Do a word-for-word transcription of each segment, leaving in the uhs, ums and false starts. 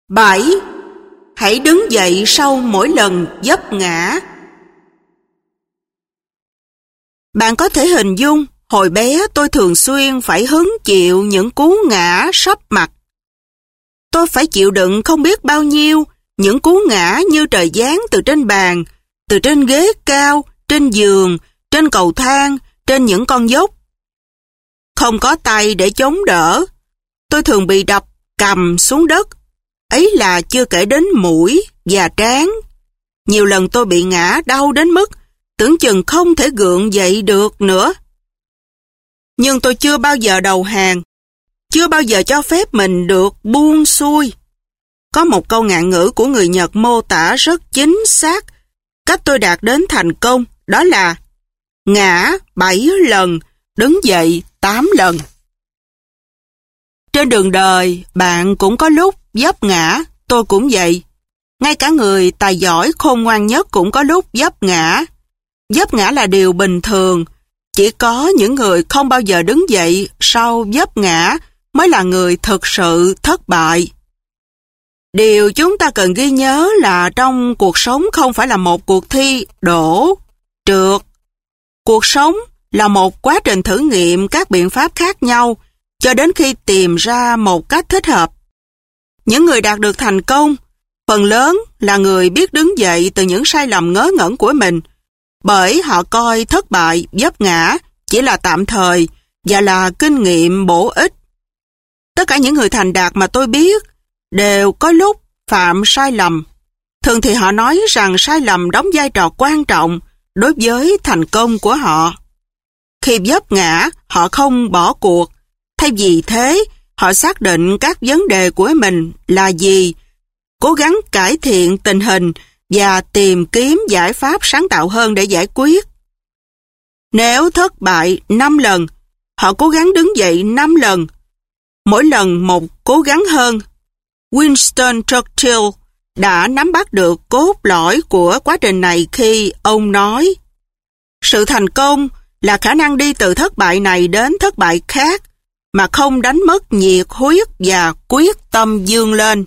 bảy. Hãy đứng dậy sau mỗi lần vấp ngã. Bạn có thể hình dung, hồi bé tôi thường xuyên phải hứng chịu những cú ngã sấp mặt. Tôi phải chịu đựng không biết bao nhiêu những cú ngã như trời giáng từ trên bàn, từ trên ghế cao, trên giường, trên cầu thang, trên những con dốc. Không có tay để chống đỡ, tôi thường bị đập cầm xuống đất. Ấy là chưa kể đến mũi và trán. Nhiều lần tôi bị ngã đau đến mức tưởng chừng không thể gượng dậy được nữa. Nhưng tôi chưa bao giờ đầu hàng, chưa bao giờ cho phép mình được buông xuôi. Có một câu ngạn ngữ của người Nhật mô tả rất chính xác cách tôi đạt đến thành công, đó là ngã bảy lần, đứng dậy tám lần. Trên đường đời, bạn cũng có lúc vấp ngã, tôi cũng vậy. Ngay cả người tài giỏi khôn ngoan nhất cũng có lúc vấp ngã. Vấp ngã là điều bình thường, chỉ có những người không bao giờ đứng dậy sau vấp ngã mới là người thực sự thất bại. Điều chúng ta cần ghi nhớ là trong cuộc sống không phải là một cuộc thi đổ, trượt. Cuộc sống là một quá trình thử nghiệm các biện pháp khác nhau cho đến khi tìm ra một cách thích hợp. Những người đạt được thành công, phần lớn là người biết đứng dậy từ những sai lầm ngớ ngẩn của mình, bởi họ coi thất bại, vấp ngã chỉ là tạm thời và là kinh nghiệm bổ ích. Tất cả những người thành đạt mà tôi biết đều có lúc phạm sai lầm. Thường thì họ nói rằng sai lầm đóng vai trò quan trọng đối với thành công của họ. Khi vấp ngã, họ không bỏ cuộc. Thay vì thế, họ xác định các vấn đề của mình là gì, cố gắng cải thiện tình hình và tìm kiếm giải pháp sáng tạo hơn để giải quyết. Nếu thất bại năm lần, họ cố gắng đứng dậy năm lần, mỗi lần một cố gắng hơn. Winston Churchill đã nắm bắt được cốt lõi của quá trình này khi ông nói: sự thành công là khả năng đi từ thất bại này đến thất bại khác mà không đánh mất nhiệt huyết và quyết tâm vươn lên.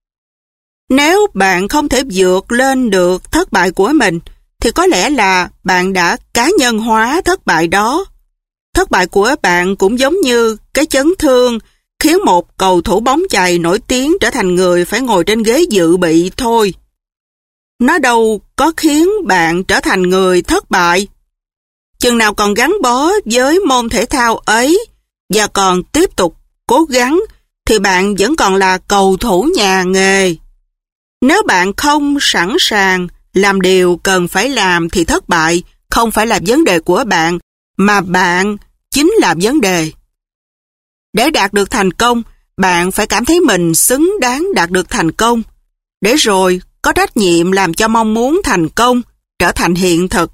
Nếu bạn không thể vượt lên được thất bại của mình, thì có lẽ là bạn đã cá nhân hóa thất bại đó. Thất bại của bạn cũng giống như cái chấn thương khiến một cầu thủ bóng chày nổi tiếng trở thành người phải ngồi trên ghế dự bị thôi. Nó đâu có khiến bạn trở thành người thất bại. Chừng nào còn gắn bó với môn thể thao ấy và còn tiếp tục cố gắng, thì bạn vẫn còn là cầu thủ nhà nghề. Nếu bạn không sẵn sàng làm điều cần phải làm thì thất bại không phải là vấn đề của bạn, mà bạn chính là vấn đề. Để đạt được thành công, bạn phải cảm thấy mình xứng đáng đạt được thành công, để rồi có trách nhiệm làm cho mong muốn thành công trở thành hiện thực.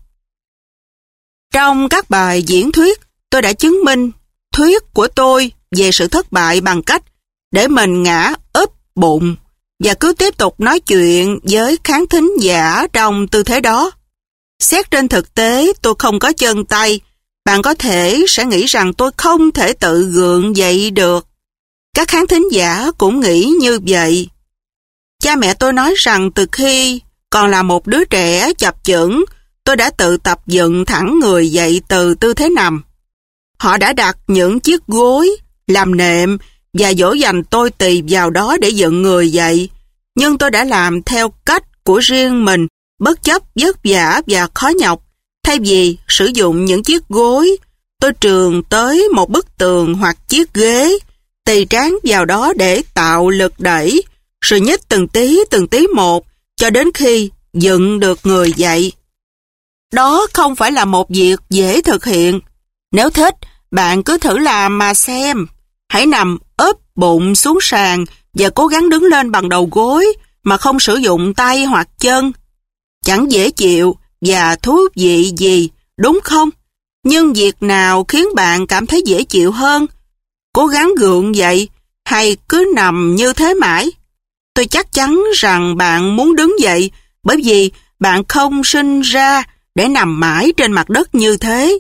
Trong các bài diễn thuyết, tôi đã chứng minh thuyết của tôi về sự thất bại bằng cách để mình ngã úp bụng và cứ tiếp tục nói chuyện với khán thính giả trong tư thế đó. Xét trên thực tế, tôi không có chân tay. Bạn có thể sẽ nghĩ rằng tôi không thể tự gượng dậy được. Các khán thính giả cũng nghĩ như vậy. Cha mẹ tôi nói rằng từ khi còn là một đứa trẻ chập chững, tôi đã tự tập dựng thẳng người dậy từ tư thế nằm. Họ đã đặt những chiếc gối, làm nệm và dỗ dành tôi tì vào đó để dựng người dậy. Nhưng tôi đã làm theo cách của riêng mình, bất chấp vất vả và khó nhọc. Thay vì sử dụng những chiếc gối, tôi trườn tới một bức tường hoặc chiếc ghế, tì trán vào đó để tạo lực đẩy, rồi nhích từng tí từng tí một cho đến khi dựng được người dậy. Đó không phải là một việc dễ thực hiện. Nếu thích, bạn cứ thử làm mà xem. Hãy nằm úp bụng xuống sàn và cố gắng đứng lên bằng đầu gối mà không sử dụng tay hoặc chân. Chẳng dễ chịu và thú vị gì, đúng không? Nhưng việc nào khiến bạn cảm thấy dễ chịu hơn? Cố gắng gượng dậy hay cứ nằm như thế mãi? Tôi chắc chắn rằng bạn muốn đứng dậy, bởi vì bạn không sinh ra để nằm mãi trên mặt đất như thế.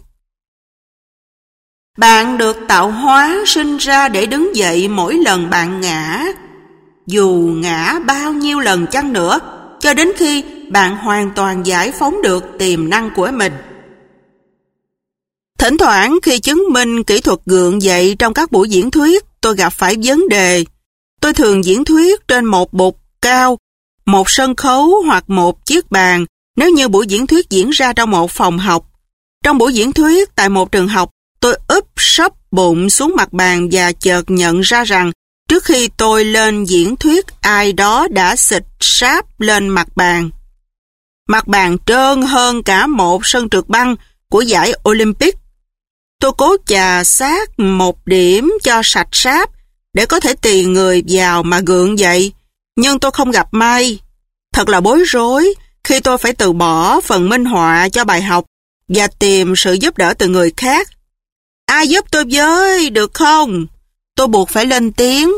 Bạn được tạo hóa sinh ra để đứng dậy mỗi lần bạn ngã. dù ngã bao nhiêu lần chăng nữa, cho đến khi bạn hoàn toàn giải phóng được tiềm năng của mình. Thỉnh thoảng khi chứng minh kỹ thuật gượng dậy trong các buổi diễn thuyết, tôi gặp phải vấn đề. Tôi thường diễn thuyết trên một bục cao, một sân khấu hoặc một chiếc bàn nếu như buổi diễn thuyết diễn ra trong một phòng học. Trong buổi diễn thuyết tại một trường học, tôi úp sấp bụng xuống mặt bàn và chợt nhận ra rằng trước khi tôi lên diễn thuyết, ai đó đã xịt sáp lên mặt bàn. Mặt bàn trơn hơn cả một sân trượt băng của giải Olympic. Tôi cố chà sát một điểm cho sạch sáp để có thể tì người vào mà gượng dậy, nhưng tôi không gặp may. Thật là bối rối khi tôi phải từ bỏ phần minh họa cho bài học và tìm sự giúp đỡ từ người khác. Ai giúp tôi với, được không? Tôi buộc phải lên tiếng.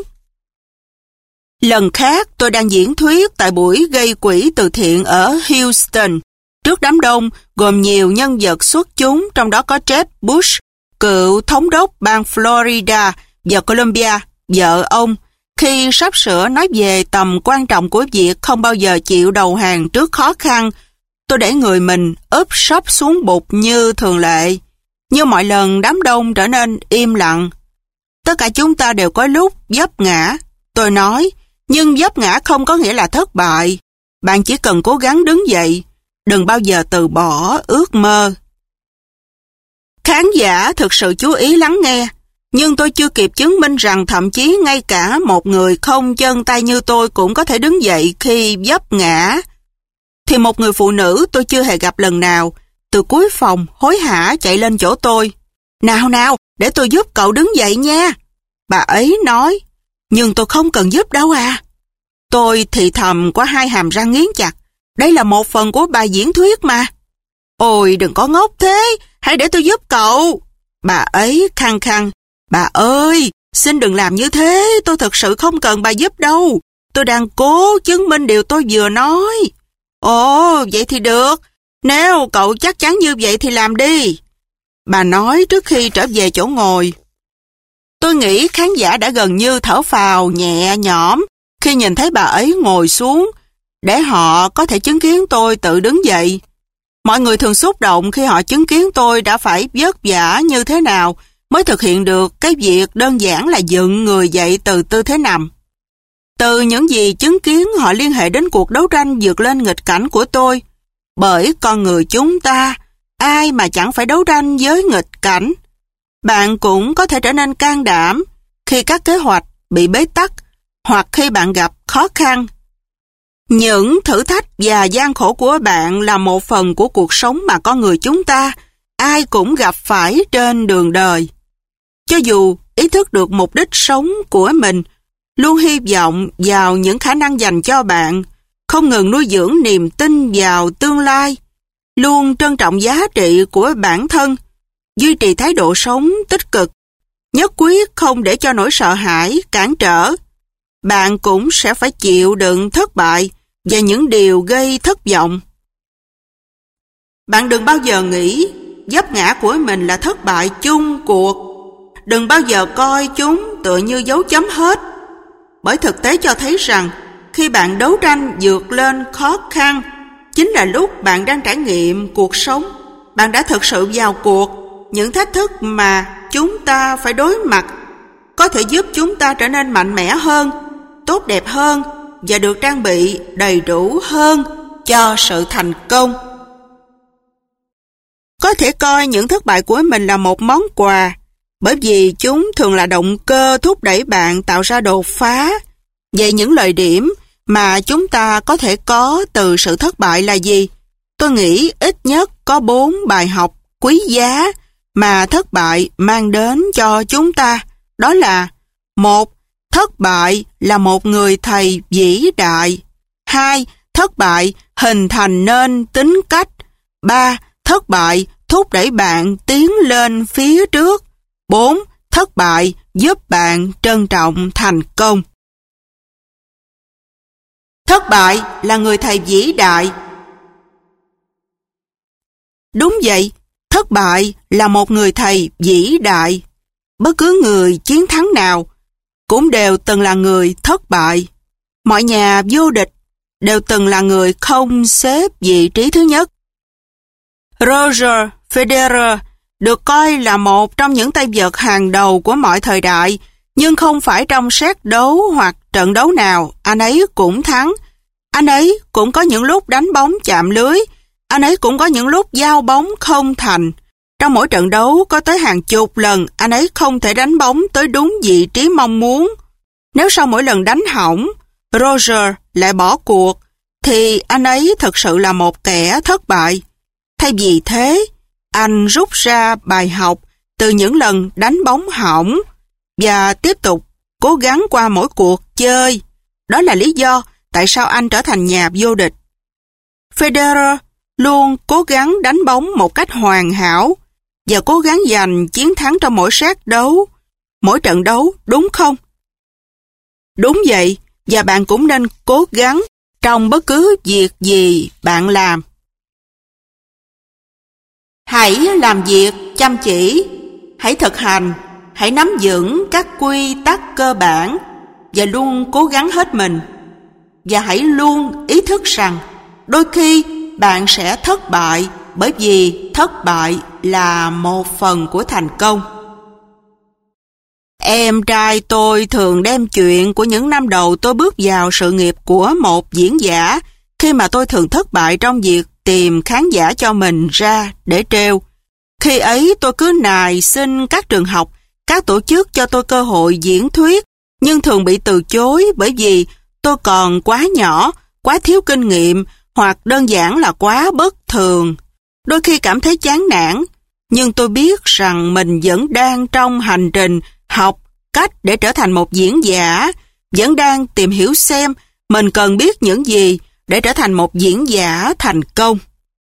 Lần khác tôi đang diễn thuyết tại buổi gây quỹ từ thiện ở Houston, trước đám đông gồm nhiều nhân vật xuất chúng, trong đó có Jeb Bush, cựu thống đốc bang Florida và Columbia, vợ ông, khi sắp sửa nói về tầm quan trọng của việc không bao giờ chịu đầu hàng trước khó khăn. Tôi để người mình úp sấp xuống bục như thường lệ. Như mọi lần, đám đông trở nên im lặng. Tất cả chúng ta đều có lúc vấp ngã. Tôi nói, nhưng vấp ngã không có nghĩa là thất bại. Bạn chỉ cần cố gắng đứng dậy, đừng bao giờ từ bỏ ước mơ. Khán giả thực sự chú ý lắng nghe, nhưng tôi chưa kịp chứng minh rằng thậm chí ngay cả một người không chân tay như tôi cũng có thể đứng dậy khi vấp ngã. Thì một người phụ nữ tôi chưa hề gặp lần nào, từ cuối phòng hối hả chạy lên chỗ tôi. Nào nào, để tôi giúp cậu đứng dậy nha. Bà ấy nói, nhưng tôi không cần giúp đâu à. Tôi thì thầm qua hai hàm răng nghiến chặt. Đây là một phần của bài diễn thuyết mà. Ôi đừng có ngốc thế, hãy để tôi giúp cậu. Bà ấy khăng khăng. Bà ơi, xin đừng làm như thế, tôi thật sự không cần bà giúp đâu. Tôi đang cố chứng minh điều tôi vừa nói. Ồ, vậy thì được. Nếu cậu chắc chắn như vậy thì làm đi. Bà nói trước khi trở về chỗ ngồi. Tôi nghĩ khán giả đã gần như thở phào nhẹ nhõm khi nhìn thấy bà ấy ngồi xuống, để họ có thể chứng kiến tôi tự đứng dậy. Mọi người thường xúc động khi họ chứng kiến tôi đã phải vất vả như thế nào mới thực hiện được cái việc đơn giản là dựng người dậy từ tư thế nằm. Từ những gì chứng kiến, họ liên hệ đến cuộc đấu tranh vượt lên nghịch cảnh của tôi. Bởi con người chúng ta, ai mà chẳng phải đấu tranh với nghịch cảnh. Bạn cũng có thể trở nên can đảm khi các kế hoạch bị bế tắc hoặc khi bạn gặp khó khăn. Những thử thách và gian khổ của bạn là một phần của cuộc sống mà con người chúng ta, ai cũng gặp phải trên đường đời. Cho dù ý thức được mục đích sống của mình, luôn hy vọng vào những khả năng dành cho bạn, không ngừng nuôi dưỡng niềm tin vào tương lai, luôn trân trọng giá trị của bản thân, duy trì thái độ sống tích cực, nhất quyết không để cho nỗi sợ hãi cản trở, bạn cũng sẽ phải chịu đựng thất bại và những điều gây thất vọng. Bạn đừng bao giờ nghĩ vấp ngã của mình là thất bại chung cuộc. Đừng bao giờ coi chúng tựa như dấu chấm hết. Bởi thực tế cho thấy rằng khi bạn đấu tranh vượt lên khó khăn, chính là lúc bạn đang trải nghiệm cuộc sống. Bạn đã thực sự vào cuộc. Những thách thức mà chúng ta phải đối mặt có thể giúp chúng ta trở nên mạnh mẽ hơn, tốt đẹp hơn và được trang bị đầy đủ hơn cho sự thành công. Có thể coi những thất bại của mình là một món quà, bởi vì chúng thường là động cơ thúc đẩy bạn tạo ra đột phá. Vậy những lợi điểm mà chúng ta có thể có từ sự thất bại là gì? Tôi nghĩ ít nhất có bốn bài học quý giá mà thất bại mang đến cho chúng ta. Đó là: một. Thất bại là một người thầy vĩ đại. Hai. Thất bại hình thành nên tính cách. Ba. Thất bại thúc đẩy bạn tiến lên phía trước. Bốn. Thất bại giúp bạn trân trọng thành công. Thất bại là người thầy vĩ đại. Đúng vậy, thất bại là một người thầy vĩ đại. Bất cứ người chiến thắng nào cũng đều từng là người thất bại. Mọi nhà vô địch đều từng là người không xếp vị trí thứ nhất. Roger Federer được coi là một trong những tay vợt hàng đầu của mọi thời đại, nhưng không phải trong set đấu hoặc trận đấu nào anh ấy cũng thắng. Anh ấy cũng có những lúc đánh bóng chạm lưới, anh ấy cũng có những lúc giao bóng không thành. Trong mỗi trận đấu có tới hàng chục lần anh ấy không thể đánh bóng tới đúng vị trí mong muốn. Nếu sau mỗi lần đánh hỏng, Roger lại bỏ cuộc, thì anh ấy thực sự là một kẻ thất bại. Thay vì thế, anh rút ra bài học từ những lần đánh bóng hỏng và tiếp tục cố gắng qua mỗi cuộc chơi. Đó là lý do tại sao anh trở thành nhà vô địch. Federer luôn cố gắng đánh bóng một cách hoàn hảo và cố gắng giành chiến thắng trong mỗi set đấu, mỗi trận đấu, đúng không? Đúng vậy, và bạn cũng nên cố gắng trong bất cứ việc gì bạn làm. Hãy làm việc chăm chỉ, hãy thực hành, hãy nắm vững các quy tắc cơ bản và luôn cố gắng hết mình. Và hãy luôn ý thức rằng đôi khi bạn sẽ thất bại, bởi vì thất bại là một phần của thành công. Em trai tôi thường đem chuyện của những năm đầu tôi bước vào sự nghiệp của một diễn giả, khi mà tôi thường thất bại trong việc tìm khán giả cho mình ra để trêu. Khi ấy tôi cứ nài xin các trường học, các tổ chức cho tôi cơ hội diễn thuyết, nhưng thường bị từ chối bởi vì tôi còn quá nhỏ, quá thiếu kinh nghiệm, hoặc đơn giản là quá bất thường. Đôi khi cảm thấy chán nản, nhưng tôi biết rằng mình vẫn đang trong hành trình học cách để trở thành một diễn giả, vẫn đang tìm hiểu xem mình cần biết những gì để trở thành một diễn giả thành công.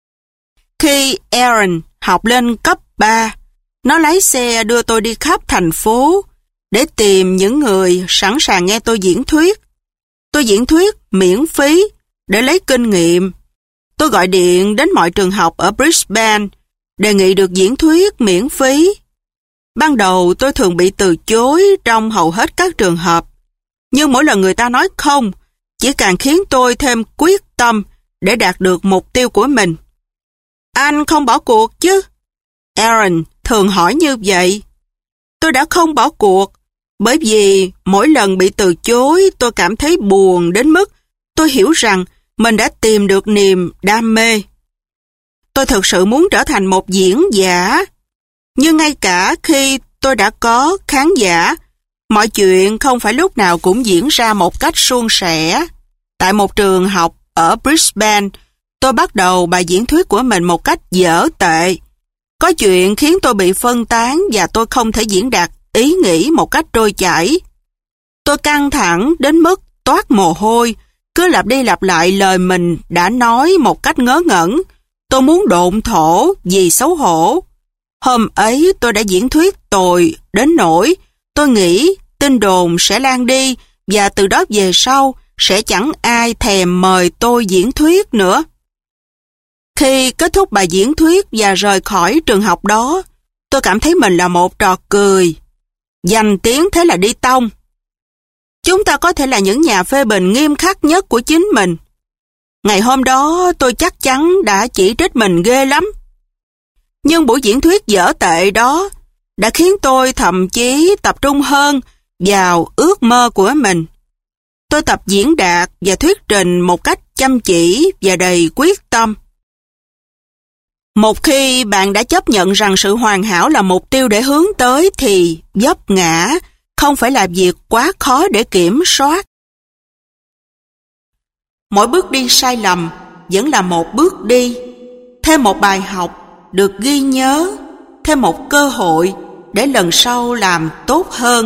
Khi Aaron học lên cấp ba, nó lái xe đưa tôi đi khắp thành phố để tìm những người sẵn sàng nghe tôi diễn thuyết. Tôi diễn thuyết miễn phí để lấy kinh nghiệm. Tôi gọi điện đến mọi trường học ở Brisbane đề nghị được diễn thuyết miễn phí. Ban đầu tôi thường bị từ chối trong hầu hết các trường hợp, nhưng mỗi lần người ta nói không, chỉ càng khiến tôi thêm quyết tâm để đạt được mục tiêu của mình. Anh không bỏ cuộc chứ? Aaron thường hỏi như vậy. Tôi đã không bỏ cuộc, bởi vì mỗi lần bị từ chối tôi cảm thấy buồn đến mức tôi hiểu rằng mình đã tìm được niềm đam mê. Tôi thực sự muốn trở thành một diễn giả, nhưng ngay cả khi tôi đã có khán giả, mọi chuyện không phải lúc nào cũng diễn ra một cách suôn sẻ. Tại một trường học ở Brisbane, tôi bắt đầu bài diễn thuyết của mình một cách dở tệ. Có chuyện khiến tôi bị phân tán và tôi không thể diễn đạt ý nghĩ một cách trôi chảy. Tôi căng thẳng đến mức toát mồ hôi, cứ lặp đi lặp lại lời mình đã nói một cách ngớ ngẩn. Tôi muốn độn thổ vì xấu hổ. Hôm ấy tôi đã diễn thuyết tồi đến nỗi tôi nghĩ tin đồn sẽ lan đi và từ đó về sau sẽ chẳng ai thèm mời tôi diễn thuyết nữa. Khi kết thúc bài diễn thuyết và rời khỏi trường học đó, tôi cảm thấy mình là một trò cười. Danh tiếng thế là đi tông. Chúng ta có thể là những nhà phê bình nghiêm khắc nhất của chính mình. Ngày hôm đó tôi chắc chắn đã chỉ trích mình ghê lắm. Nhưng buổi diễn thuyết dở tệ đó đã khiến tôi thậm chí tập trung hơn vào ước mơ của mình. Tôi tập diễn đạt và thuyết trình một cách chăm chỉ và đầy quyết tâm. Một khi bạn đã chấp nhận rằng sự hoàn hảo là mục tiêu để hướng tới thì vấp ngã không phải là việc quá khó để kiểm soát. Mỗi bước đi sai lầm vẫn là một bước đi, thêm một bài học được ghi nhớ, thêm một cơ hội để lần sau làm tốt hơn.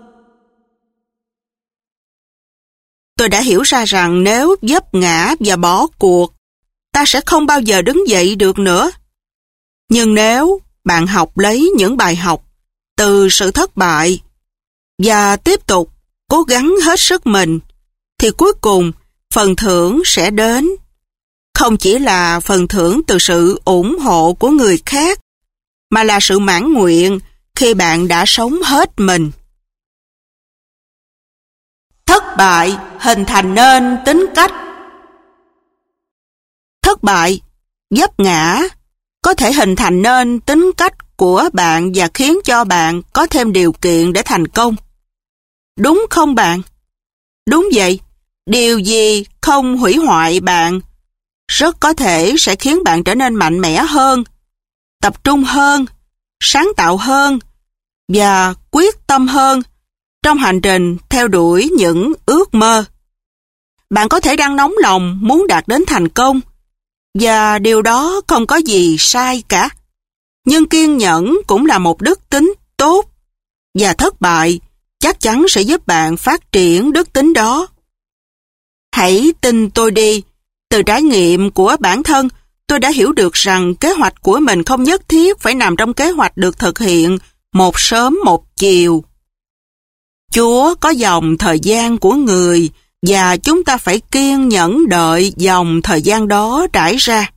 Tôi đã hiểu ra rằng nếu vấp ngã và bỏ cuộc, ta sẽ không bao giờ đứng dậy được nữa. Nhưng nếu bạn học lấy những bài học từ sự thất bại và tiếp tục cố gắng hết sức mình, thì cuối cùng phần thưởng sẽ đến. Không chỉ là phần thưởng từ sự ủng hộ của người khác, mà là sự mãn nguyện khi bạn đã sống hết mình. Thất bại hình thành nên tính cách. Thất bại, vấp ngã có thể hình thành nên tính cách của bạn và khiến cho bạn có thêm điều kiện để thành công. Đúng không bạn? Đúng vậy. Điều gì không hủy hoại bạn rất có thể sẽ khiến bạn trở nên mạnh mẽ hơn, tập trung hơn, sáng tạo hơn và quyết tâm hơn trong hành trình theo đuổi những ước mơ. Bạn có thể đang nóng lòng muốn đạt đến thành công và điều đó không có gì sai cả. Nhưng kiên nhẫn cũng là một đức tính tốt và thất bại chắc chắn sẽ giúp bạn phát triển đức tính đó. Hãy tin tôi đi, từ trải nghiệm của bản thân, tôi đã hiểu được rằng kế hoạch của mình không nhất thiết phải nằm trong kế hoạch được thực hiện một sớm một chiều. Chúa có dòng thời gian của người và chúng ta phải kiên nhẫn đợi dòng thời gian đó trải ra.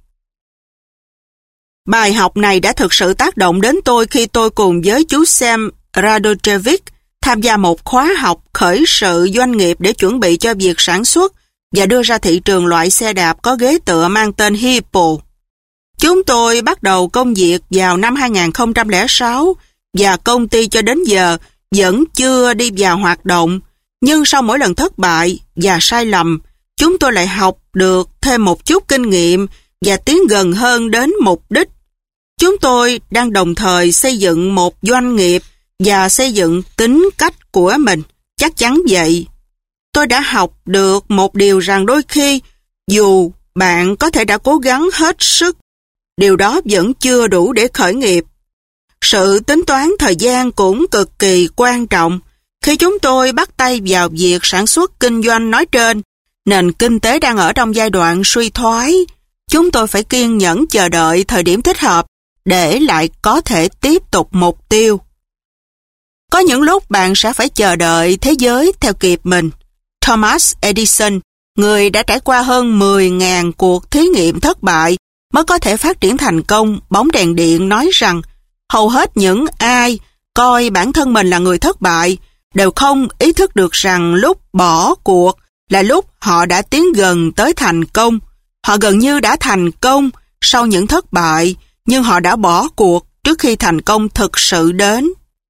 Bài học này đã thực sự tác động đến tôi khi tôi cùng với chú Sam Radojevic tham gia một khóa học khởi sự doanh nghiệp để chuẩn bị cho việc sản xuất và đưa ra thị trường loại xe đạp có ghế tựa mang tên Hippo. Chúng tôi bắt đầu công việc vào năm hai nghìn không trăm lẻ sáu và công ty cho đến giờ vẫn chưa đi vào hoạt động, nhưng sau mỗi lần thất bại và sai lầm, chúng tôi lại học được thêm một chút kinh nghiệm và tiến gần hơn đến mục đích. Chúng tôi đang đồng thời xây dựng một doanh nghiệp và xây dựng tính cách của mình, chắc chắn vậy. Tôi đã học được một điều rằng đôi khi, dù bạn có thể đã cố gắng hết sức, điều đó vẫn chưa đủ để khởi nghiệp. Sự tính toán thời gian cũng cực kỳ quan trọng. Khi chúng tôi bắt tay vào việc sản xuất kinh doanh nói trên, nền kinh tế đang ở trong giai đoạn suy thoái. Chúng tôi phải kiên nhẫn chờ đợi thời điểm thích hợp để lại có thể tiếp tục mục tiêu. Có những lúc bạn sẽ phải chờ đợi thế giới theo kịp mình. Thomas Edison, người đã trải qua hơn mười nghìn cuộc thí nghiệm thất bại mới có thể phát triển thành công bóng đèn điện, nói rằng hầu hết những ai coi bản thân mình là người thất bại đều không ý thức được rằng lúc bỏ cuộc là lúc họ đã tiến gần tới thành công. Họ gần như đã thành công sau những thất bại, nhưng họ đã bỏ cuộc trước khi thành công thực sự đến.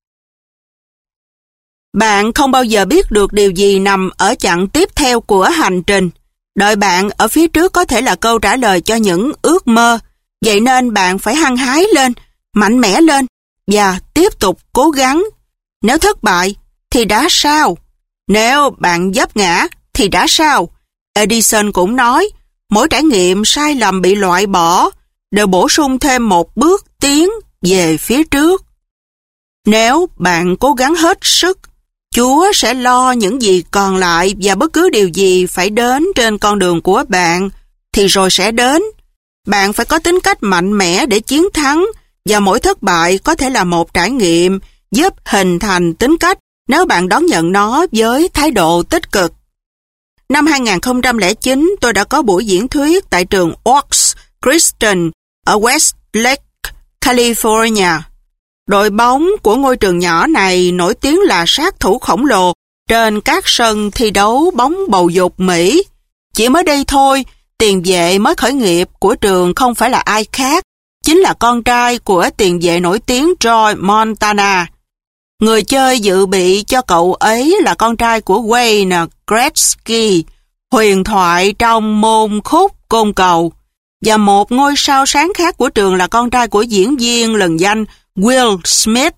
Bạn không bao giờ biết được điều gì nằm ở chặng tiếp theo của hành trình. Đợi bạn ở phía trước có thể là câu trả lời cho những ước mơ. Vậy nên bạn phải hăng hái lên, mạnh mẽ lên và tiếp tục cố gắng. Nếu thất bại thì đã sao? Nếu bạn vấp ngã thì đã sao? Edison cũng nói, mỗi trải nghiệm sai lầm bị loại bỏ đều bổ sung thêm một bước tiến về phía trước. Nếu bạn cố gắng hết sức, Chúa sẽ lo những gì còn lại và bất cứ điều gì phải đến trên con đường của bạn thì rồi sẽ đến. Bạn phải có tính cách mạnh mẽ để chiến thắng và mỗi thất bại có thể là một trải nghiệm giúp hình thành tính cách nếu bạn đón nhận nó với thái độ tích cực. Năm hai nghìn không trăm lẻ chín, tôi đã có buổi diễn thuyết tại trường Oaks Christian ở Westlake, California. Đội bóng của ngôi trường nhỏ này nổi tiếng là sát thủ khổng lồ trên các sân thi đấu bóng bầu dục Mỹ. Chỉ mới đây thôi, tiền vệ mới khởi nghiệp của trường không phải là ai khác, chính là con trai của tiền vệ nổi tiếng Joe Montana. Người chơi dự bị cho cậu ấy là con trai của Wayne Gretzky, huyền thoại trong môn khúc côn cầu. Và một ngôi sao sáng khác của trường là con trai của diễn viên lừng danh Will Smith.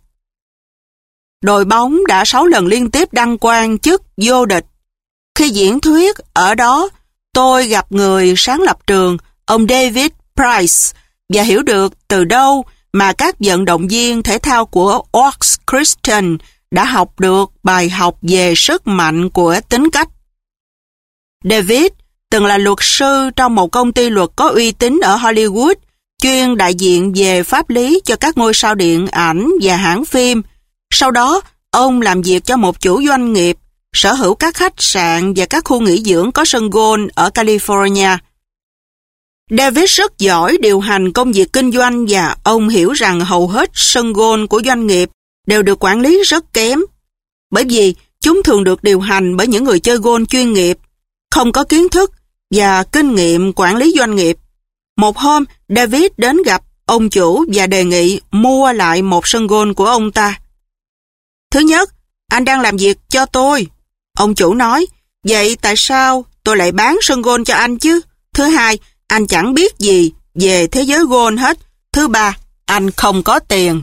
Đội bóng đã sáu lần liên tiếp đăng quang chức vô địch. Khi diễn thuyết ở đó, tôi gặp người sáng lập trường, ông David Price, và hiểu được từ đâu mà các vận động viên thể thao của Oaks Christian đã học được bài học về sức mạnh của tính cách. David từng là luật sư trong một công ty luật có uy tín ở Hollywood, chuyên đại diện về pháp lý cho các ngôi sao điện ảnh và hãng phim. Sau đó, ông làm việc cho một chủ doanh nghiệp, sở hữu các khách sạn và các khu nghỉ dưỡng có sân golf ở California. David rất giỏi điều hành công việc kinh doanh và ông hiểu rằng hầu hết sân golf của doanh nghiệp đều được quản lý rất kém. Bởi vì Chúng thường được điều hành bởi những người chơi golf chuyên nghiệp, không có kiến thức và kinh nghiệm quản lý doanh nghiệp. Một hôm, David đến gặp ông chủ và đề nghị mua lại một sân golf của ông ta. Thứ nhất, anh đang làm việc cho tôi. Ông chủ nói, vậy tại sao tôi lại bán sân golf cho anh chứ? Thứ hai, anh chẳng biết gì về thế giới golf hết. Thứ ba, anh không có tiền.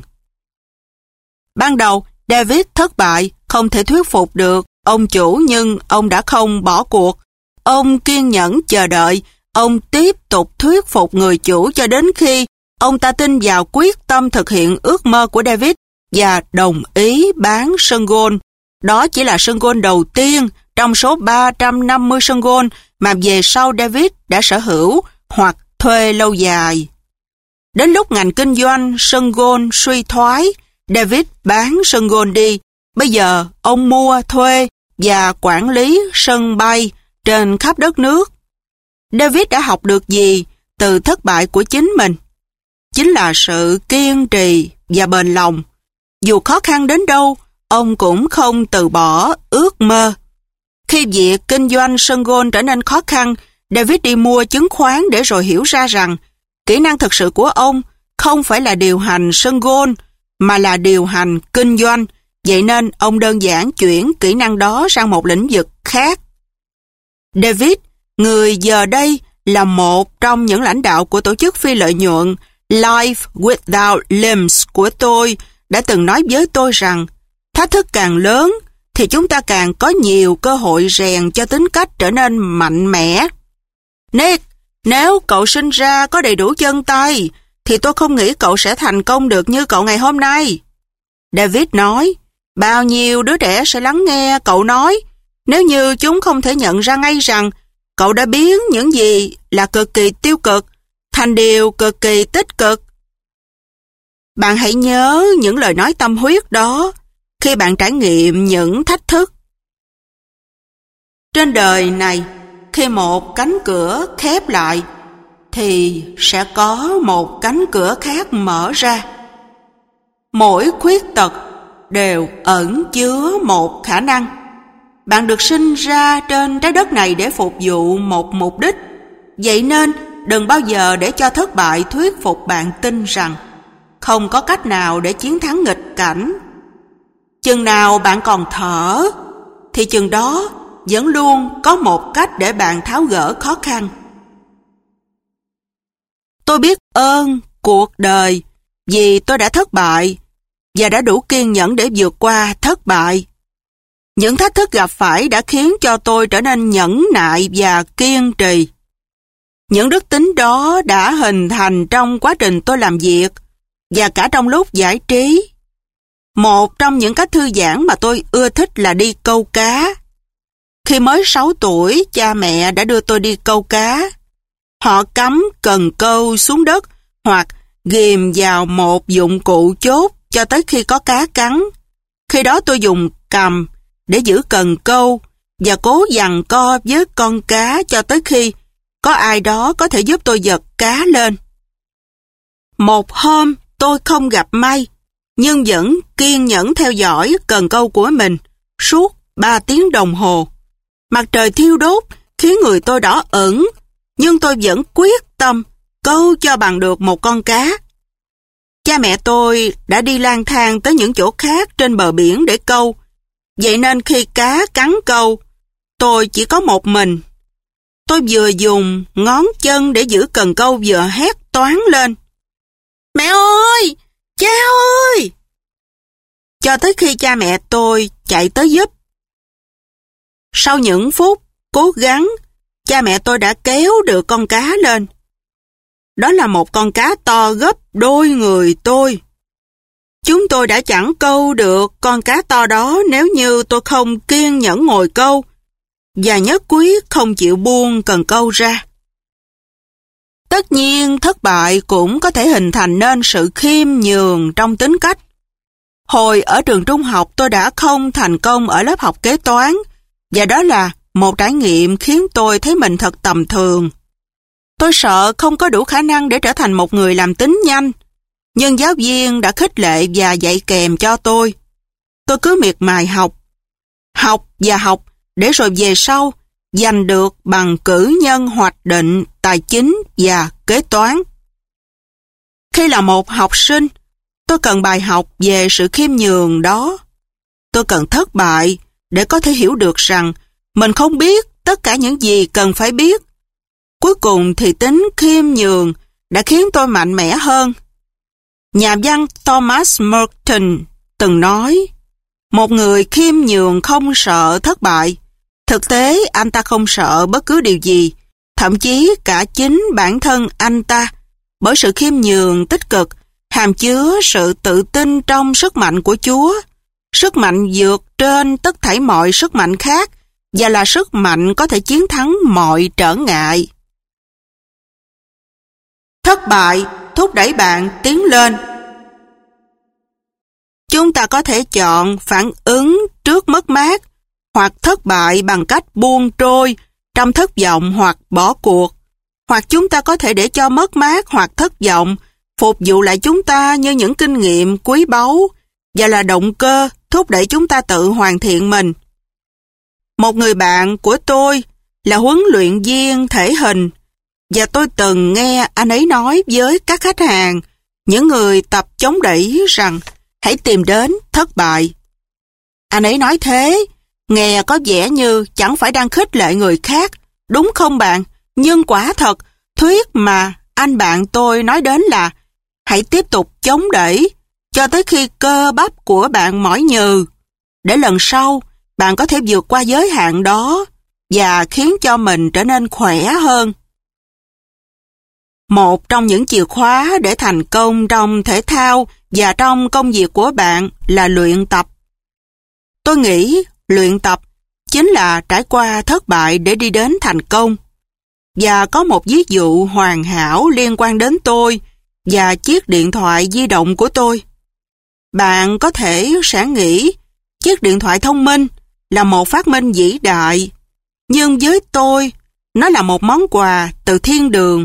Ban đầu, David thất bại, không thể thuyết phục được ông chủ, nhưng ông đã không bỏ cuộc. Ông kiên nhẫn chờ đợi, ông tiếp tục thuyết phục người chủ cho đến khi ông ta tin vào quyết tâm thực hiện ước mơ của David và đồng ý bán sân golf. Đó chỉ là sân golf đầu tiên trong số ba trăm năm mươi sân golf mà về sau David đã sở hữu hoặc thuê lâu dài. Đến lúc ngành kinh doanh sân golf suy thoái, David bán sân golf đi. Bây giờ ông mua, thuê và quản lý sân bay trên khắp đất nước. David đã học được gì từ thất bại của chính mình? Chính là sự kiên trì và bền lòng. Dù khó khăn đến đâu, ông cũng không từ bỏ ước mơ. Khi việc kinh doanh sân golf trở nên khó khăn, David đi mua chứng khoán để rồi hiểu ra rằng kỹ năng thực sự của ông không phải là điều hành sân golf mà là điều hành kinh doanh. Vậy nên ông đơn giản chuyển kỹ năng đó sang một lĩnh vực khác. David, người giờ đây là một trong những lãnh đạo của tổ chức phi lợi nhuận Life Without Limits của tôi, đã từng nói với tôi rằng thách thức càng lớn thì chúng ta càng có nhiều cơ hội rèn cho tính cách trở nên mạnh mẽ. Nick, nếu cậu sinh ra có đầy đủ chân tay thì tôi không nghĩ cậu sẽ thành công được như cậu ngày hôm nay. David nói, bao nhiêu đứa trẻ sẽ lắng nghe cậu nói nếu như chúng không thể nhận ra ngay rằng cậu đã biến những gì là cực kỳ tiêu cực thành điều cực kỳ tích cực. Bạn hãy nhớ những lời nói tâm huyết đó khi bạn trải nghiệm những thách thức. Trên đời này, khi một cánh cửa khép lại, thì sẽ có một cánh cửa khác mở ra. Mỗi khuyết tật đều ẩn chứa một khả năng. Bạn được sinh ra trên trái đất này để phục vụ một mục đích. Vậy nên, đừng bao giờ để cho thất bại thuyết phục bạn tin rằng không có cách nào để chiến thắng nghịch cảnh. Chừng nào bạn còn thở, thì chừng đó vẫn luôn có một cách để bạn tháo gỡ khó khăn. Tôi biết ơn cuộc đời vì tôi đã thất bại và đã đủ kiên nhẫn để vượt qua thất bại. Những thách thức gặp phải đã khiến cho tôi trở nên nhẫn nại và kiên trì. Những đức tính đó đã hình thành trong quá trình tôi làm việc và cả trong lúc giải trí. Một trong những cách thư giãn mà tôi ưa thích là đi câu cá. Khi mới sáu tuổi, cha mẹ đã đưa tôi đi câu cá. Họ cắm cần câu xuống đất hoặc ghìm vào một dụng cụ chốt cho tới khi có cá cắn. Khi đó tôi dùng cằm để giữ cần câu và cố giằng co với con cá cho tới khi có ai đó có thể giúp tôi giật cá lên. Một hôm tôi không gặp may, nhưng vẫn kiên nhẫn theo dõi cần câu của mình suốt ba tiếng đồng hồ. Mặt trời thiêu đốt khiến người tôi đỏ ửng, nhưng tôi vẫn quyết tâm câu cho bằng được một con cá. Cha mẹ tôi đã đi lang thang tới những chỗ khác trên bờ biển để câu, vậy nên khi cá cắn câu, tôi chỉ có một mình. Tôi vừa dùng ngón chân để giữ cần câu vừa hét toáng lên, mẹ ơi! Cha ơi! Cho tới khi cha mẹ tôi chạy tới giúp. Sau những phút cố gắng, cha mẹ tôi đã kéo được con cá lên. Đó là một con cá to gấp đôi người tôi. Chúng tôi đã chẳng câu được con cá to đó nếu như tôi không kiên nhẫn ngồi câu và nhất quyết không chịu buông cần câu ra. Tất nhiên thất bại cũng có thể hình thành nên sự khiêm nhường trong tính cách. Hồi ở trường trung học tôi đã không thành công ở lớp học kế toán, và đó là một trải nghiệm khiến tôi thấy mình thật tầm thường. Tôi sợ không có đủ khả năng để trở thành một người làm tính nhanh, nhưng giáo viên đã khích lệ và dạy kèm cho tôi. Tôi cứ miệt mài học. Học và học để rồi về sau giành được bằng cử nhân hoạch định, tài chính và kế toán. Khi là một học sinh, tôi cần bài học về sự khiêm nhường đó. Tôi cần thất bại để có thể hiểu được rằng mình không biết tất cả những gì cần phải biết. Cuối cùng thì tính khiêm nhường đã khiến tôi mạnh mẽ hơn. Nhà văn Thomas Merton từng nói, một người khiêm nhường không sợ thất bại. Thực tế, anh ta không sợ bất cứ điều gì, thậm chí cả chính bản thân anh ta, bởi sự khiêm nhường tích cực, hàm chứa sự tự tin trong sức mạnh của Chúa, sức mạnh vượt trên tất thảy mọi sức mạnh khác, và là sức mạnh có thể chiến thắng mọi trở ngại. Thất bại thúc đẩy bạn tiến lên. Chúng ta có thể chọn phản ứng trước mất mát, hoặc thất bại bằng cách buông trôi trong thất vọng hoặc bỏ cuộc, hoặc chúng ta có thể để cho mất mát hoặc thất vọng phục vụ lại chúng ta như những kinh nghiệm quý báu và là động cơ thúc đẩy chúng ta tự hoàn thiện mình. Một người bạn của tôi là huấn luyện viên thể hình, và tôi từng nghe anh ấy nói với các khách hàng, những người tập chống đẩy rằng hãy tìm đến thất bại. Anh ấy nói thế, nghe có vẻ như chẳng phải đang khích lệ người khác, đúng không bạn? Nhưng quả thật, thuyết mà anh bạn tôi nói đến là hãy tiếp tục chống đẩy cho tới khi cơ bắp của bạn mỏi nhừ, để lần sau bạn có thể vượt qua giới hạn đó và khiến cho mình trở nên khỏe hơn. Một trong những chìa khóa để thành công trong thể thao và trong công việc của bạn là luyện tập. Tôi nghĩ luyện tập chính là trải qua thất bại để đi đến thành công. Và có một ví dụ hoàn hảo liên quan đến tôi và chiếc điện thoại di động của tôi. Bạn có thể sẽ nghĩ chiếc điện thoại thông minh là một phát minh vĩ đại, nhưng với tôi, nó là một món quà từ thiên đường.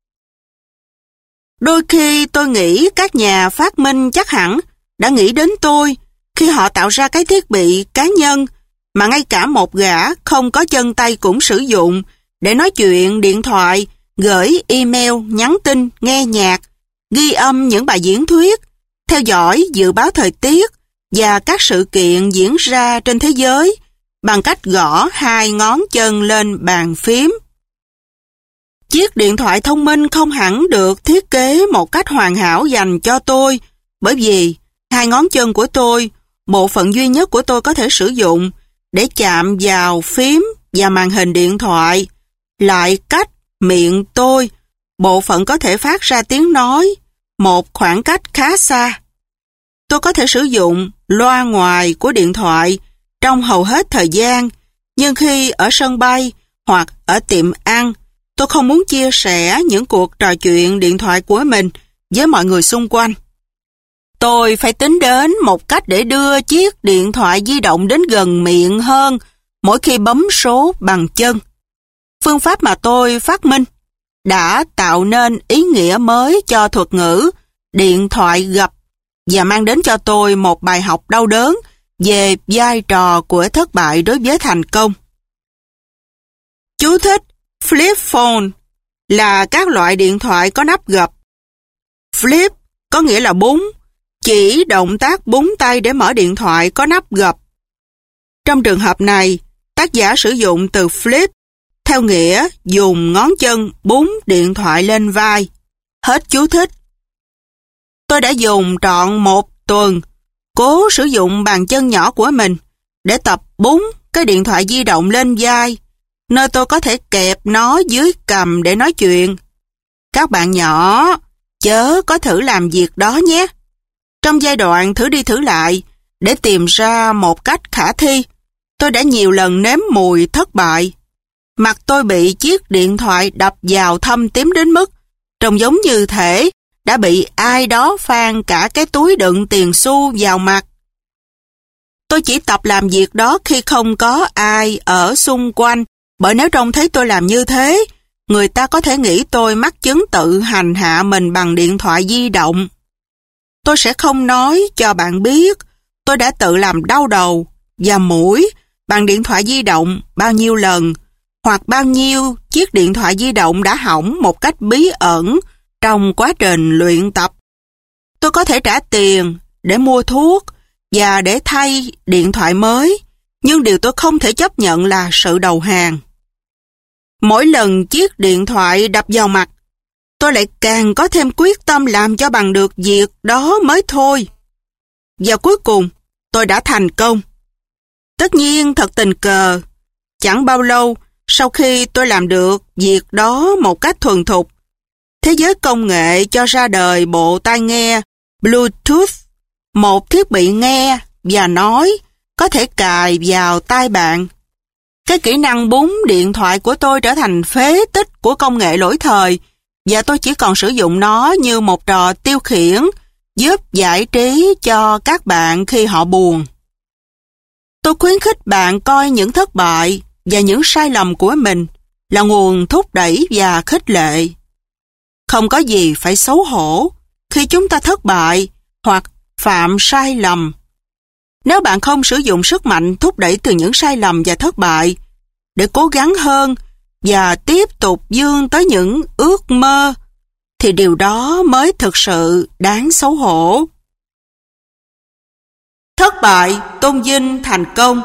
Đôi khi tôi nghĩ các nhà phát minh chắc hẳn đã nghĩ đến tôi khi họ tạo ra cái thiết bị cá nhân mà ngay cả một gã không có chân tay cũng sử dụng để nói chuyện điện thoại, gửi email, nhắn tin, nghe nhạc, ghi âm những bài diễn thuyết, theo dõi dự báo thời tiết và các sự kiện diễn ra trên thế giới bằng cách gõ hai ngón chân lên bàn phím. Chiếc điện thoại thông minh không hẳn được thiết kế một cách hoàn hảo dành cho tôi, bởi vì hai ngón chân của tôi, bộ phận duy nhất của tôi có thể sử dụng để chạm vào phím và màn hình điện thoại, lại cách miệng tôi, bộ phận có thể phát ra tiếng nói, một khoảng cách khá xa. Tôi có thể sử dụng loa ngoài của điện thoại trong hầu hết thời gian, nhưng khi ở sân bay hoặc ở tiệm ăn, tôi không muốn chia sẻ những cuộc trò chuyện điện thoại của mình với mọi người xung quanh. Tôi phải tính đến một cách để đưa chiếc điện thoại di động đến gần miệng hơn mỗi khi bấm số bằng chân. Phương pháp mà tôi phát minh đã tạo nên ý nghĩa mới cho thuật ngữ điện thoại gập và mang đến cho tôi một bài học đau đớn về vai trò của thất bại đối với thành công. Chú thích: Flip phone là các loại điện thoại có nắp gập. Flip có nghĩa là búng, chỉ động tác búng tay để mở điện thoại có nắp gập. Trong trường hợp này, tác giả sử dụng từ flip theo nghĩa dùng ngón chân búng điện thoại lên vai. Hết chú thích. Tôi đã dùng trọn một tuần cố sử dụng bàn chân nhỏ của mình để tập búng cái điện thoại di động lên vai, nơi tôi có thể kẹp nó dưới cằm để nói chuyện. Các bạn nhỏ, chớ có thử làm việc đó nhé. Trong giai đoạn thử đi thử lại, để tìm ra một cách khả thi, tôi đã nhiều lần nếm mùi thất bại. Mặt tôi bị chiếc điện thoại đập vào thâm tím đến mức trông giống như thể đã bị ai đó phan cả cái túi đựng tiền xu vào mặt. Tôi chỉ tập làm việc đó khi không có ai ở xung quanh, bởi nếu trông thấy tôi làm như thế, người ta có thể nghĩ tôi mắc chứng tự hành hạ mình bằng điện thoại di động. Tôi sẽ không nói cho bạn biết tôi đã tự làm đau đầu và mũi bằng điện thoại di động bao nhiêu lần, hoặc bao nhiêu chiếc điện thoại di động đã hỏng một cách bí ẩn trong quá trình luyện tập. Tôi có thể trả tiền để mua thuốc và để thay điện thoại mới, nhưng điều tôi không thể chấp nhận là sự đầu hàng. Mỗi lần chiếc điện thoại đập vào mặt, tôi lại càng có thêm quyết tâm làm cho bằng được việc đó mới thôi. Và cuối cùng, tôi đã thành công. Tất nhiên thật tình cờ, chẳng bao lâu sau khi tôi làm được việc đó một cách thuần thục, thế giới công nghệ cho ra đời bộ tai nghe Bluetooth, một thiết bị nghe và nói có thể cài vào tai bạn. Cái kỹ năng búng điện thoại của tôi trở thành phế tích của công nghệ lỗi thời, và tôi chỉ còn sử dụng nó như một trò tiêu khiển giúp giải trí cho các bạn khi họ buồn. Tôi khuyến khích bạn coi những thất bại và những sai lầm của mình là nguồn thúc đẩy và khích lệ. Không có gì phải xấu hổ khi chúng ta thất bại hoặc phạm sai lầm. Nếu bạn không sử dụng sức mạnh thúc đẩy từ những sai lầm và thất bại để cố gắng hơn và tiếp tục vươn tới những ước mơ, thì điều đó mới thực sự đáng xấu hổ. Thất bại tôn vinh thành công.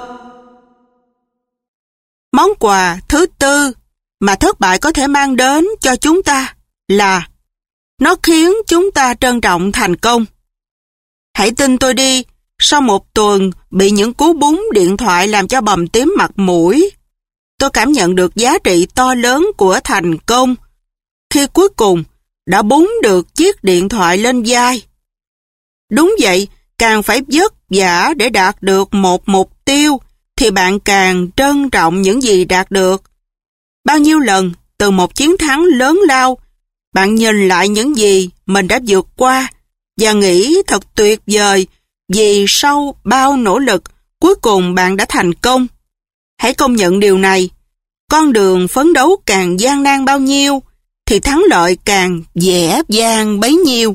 Món quà thứ tư mà thất bại có thể mang đến cho chúng ta là nó khiến chúng ta trân trọng thành công. Hãy tin tôi đi, sau một tuần bị những cú búng điện thoại làm cho bầm tím mặt mũi, tôi cảm nhận được giá trị to lớn của thành công khi cuối cùng đã búng được chiếc điện thoại lên vai. Đúng vậy, càng phải vất vả để đạt được một mục tiêu thì bạn càng trân trọng những gì đạt được. Bao nhiêu lần từ một chiến thắng lớn lao, bạn nhìn lại những gì mình đã vượt qua và nghĩ thật tuyệt vời vì sau bao nỗ lực cuối cùng bạn đã thành công. Hãy công nhận điều này. Con đường phấn đấu càng gian nan bao nhiêu thì thắng lợi càng dễ dàng bấy nhiêu.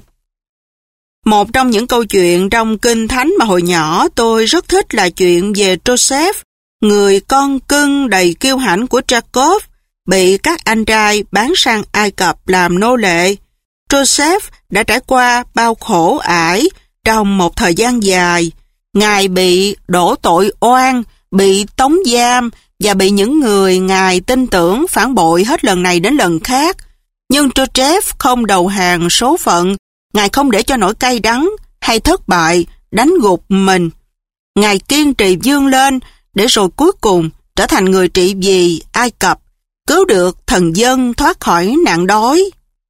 Một trong những câu chuyện trong Kinh Thánh mà hồi nhỏ tôi rất thích là chuyện về Joseph, người con cưng đầy kiêu hãnh của Jacob, bị các anh trai bán sang Ai Cập làm nô lệ. Joseph đã trải qua bao khổ ải trong một thời gian dài. Ngài bị đổ tội oan, bị tống giam và bị những người Ngài tin tưởng phản bội hết lần này đến lần khác. Nhưng Joseph không đầu hàng số phận. Ngài không để cho nỗi cay đắng hay thất bại đánh gục mình. Ngài kiên trì vươn lên để rồi cuối cùng trở thành người trị vì Ai Cập, cứu được thần dân thoát khỏi nạn đói.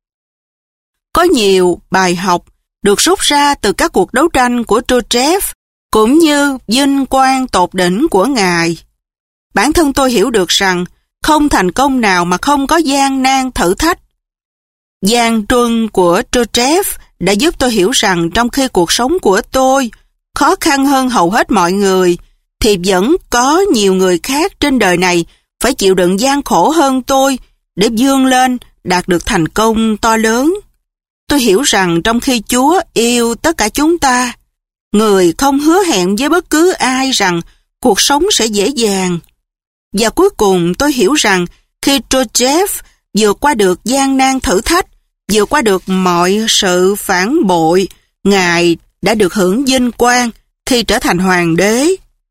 Có nhiều bài học được rút ra từ các cuộc đấu tranh của Joseph cũng như vinh quang tột đỉnh của Ngài. Bản thân tôi hiểu được rằng không thành công nào mà không có gian nan thử thách. Gian truân của Joseph đã giúp tôi hiểu rằng trong khi cuộc sống của tôi khó khăn hơn hầu hết mọi người, thì vẫn có nhiều người khác trên đời này phải chịu đựng gian khổ hơn tôi để vươn lên đạt được thành công to lớn. Tôi hiểu rằng trong khi Chúa yêu tất cả chúng ta, Người không hứa hẹn với bất cứ ai rằng cuộc sống sẽ dễ dàng. Và cuối cùng tôi hiểu rằng khi Joseph vượt qua được gian nan thử thách, vượt qua được mọi sự phản bội, Ngài đã được hưởng vinh quang khi trở thành hoàng đế.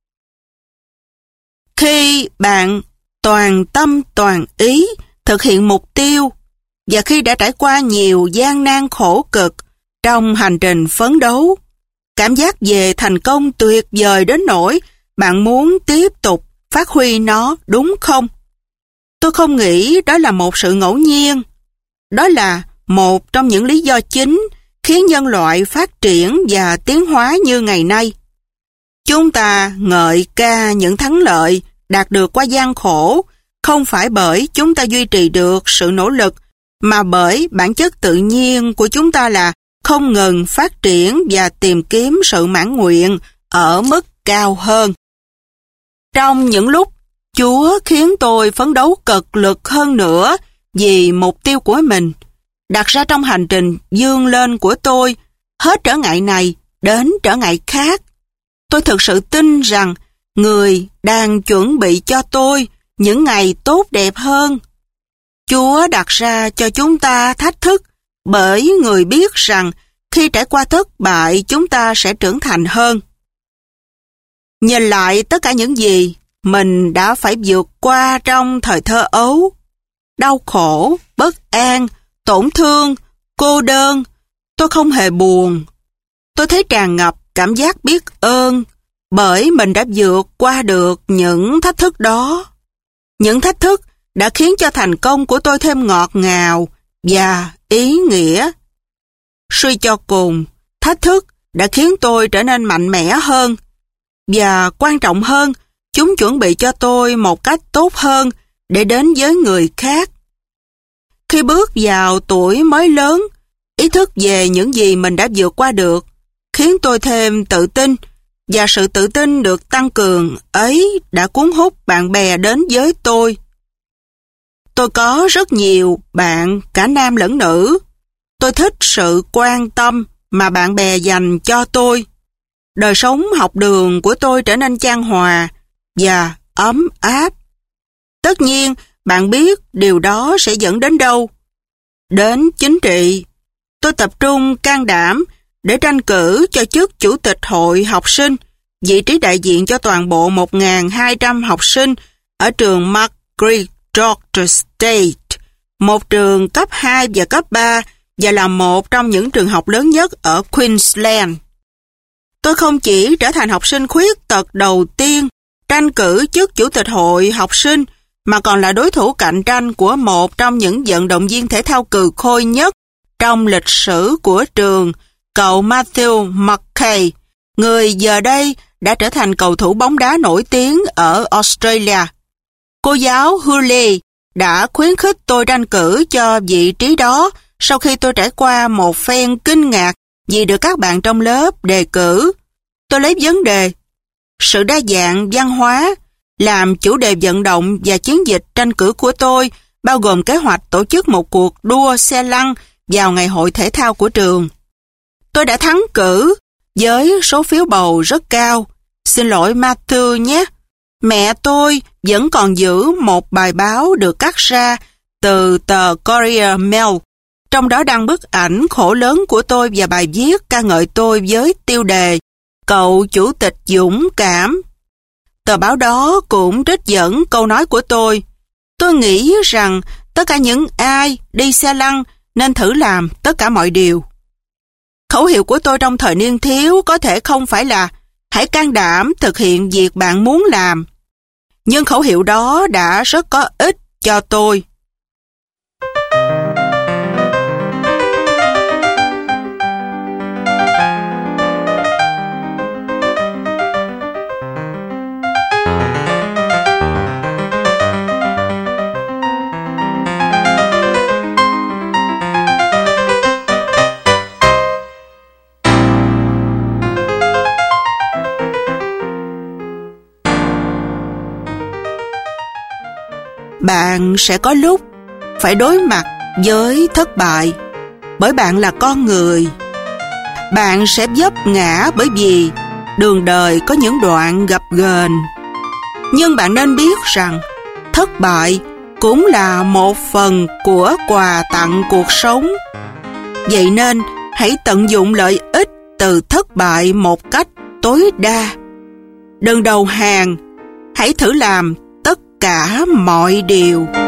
Khi bạn toàn tâm toàn ý thực hiện mục tiêu và khi đã trải qua nhiều gian nan khổ cực trong hành trình phấn đấu, cảm giác về thành công tuyệt vời đến nỗi bạn muốn tiếp tục phát huy nó, đúng không? Tôi không nghĩ đó là một sự ngẫu nhiên. Đó là một trong những lý do chính khiến nhân loại phát triển và tiến hóa như ngày nay. Chúng ta ngợi ca những thắng lợi đạt được qua gian khổ, không phải bởi chúng ta duy trì được sự nỗ lực, mà bởi bản chất tự nhiên của chúng ta là không ngừng phát triển và tìm kiếm sự mãn nguyện ở mức cao hơn. Trong những lúc Chúa khiến tôi phấn đấu cực lực hơn nữa vì mục tiêu của mình, đặt ra trong hành trình vươn lên của tôi, hết trở ngại này đến trở ngại khác, tôi thực sự tin rằng Người đang chuẩn bị cho tôi những ngày tốt đẹp hơn. Chúa đặt ra cho chúng ta thách thức bởi người biết rằng khi trải qua thất bại chúng ta sẽ trưởng thành hơn. Nhìn lại tất cả những gì mình đã phải vượt qua trong thời thơ ấu, đau khổ, bất an, tổn thương, cô đơn, tôi không hề buồn. Tôi thấy tràn ngập cảm giác biết ơn bởi mình đã vượt qua được những thách thức đó. Những thách thức đã khiến cho thành công của tôi thêm ngọt ngào và ý nghĩa. Suy cho cùng, thách thức đã khiến tôi trở nên mạnh mẽ hơn. Và quan trọng hơn, chúng chuẩn bị cho tôi một cách tốt hơn để đến với người khác. Khi bước vào tuổi mới lớn, ý thức về những gì mình đã vượt qua được khiến tôi thêm tự tin, và sự tự tin được tăng cường ấy đã cuốn hút bạn bè đến với tôi. Tôi có rất nhiều bạn, cả nam lẫn nữ. Tôi thích sự quan tâm mà bạn bè dành cho tôi. Đời sống học đường của tôi trở nên chan hòa và ấm áp. Tất nhiên, bạn biết điều đó sẽ dẫn đến đâu? Đến chính trị. Tôi tập trung can đảm để tranh cử cho chức chủ tịch hội học sinh, vị trí đại diện cho toàn bộ một nghìn hai trăm học sinh ở trường McGrew Georgia State, một trường cấp hai và cấp ba và là một trong những trường học lớn nhất ở Queensland. Tôi không chỉ trở thành học sinh khuyết tật đầu tiên tranh cử chức chủ tịch hội học sinh, mà còn là đối thủ cạnh tranh của một trong những vận động viên thể thao cừ khôi nhất trong lịch sử của trường, cậu Matthew McKay, người giờ đây đã trở thành cầu thủ bóng đá nổi tiếng ở Australia. Cô giáo Hurley đã khuyến khích tôi tranh cử cho vị trí đó sau khi tôi trải qua một phen kinh ngạc vì được các bạn trong lớp đề cử. Tôi lấy vấn đề sự đa dạng văn hóa làm chủ đề vận động và chiến dịch tranh cử của tôi, bao gồm kế hoạch tổ chức một cuộc đua xe lăn vào ngày hội thể thao của trường. Tôi đã thắng cử với số phiếu bầu rất cao. Xin lỗi Matthew nhé. Mẹ tôi vẫn còn giữ một bài báo được cắt ra từ tờ Courier Mail, trong đó đăng bức ảnh khổ lớn của tôi và bài viết ca ngợi tôi với tiêu đề Cậu chủ tịch dũng cảm. Tờ báo đó cũng trích dẫn câu nói của tôi. Tôi nghĩ rằng tất cả những ai đi xe lăn nên thử làm tất cả mọi điều. Khẩu hiệu của tôi trong thời niên thiếu có thể không phải là hãy can đảm thực hiện việc bạn muốn làm, nhưng khẩu hiệu đó đã rất có ích cho tôi. Bạn sẽ có lúc phải đối mặt với thất bại, bởi bạn là con người. Bạn sẽ vấp ngã bởi vì đường đời có những đoạn gập ghềnh. Nhưng bạn nên biết rằng thất bại cũng là một phần của quà tặng cuộc sống. Vậy nên hãy tận dụng lợi ích từ thất bại một cách tối đa. Đừng đầu hàng, hãy thử làm tất cả mọi điều.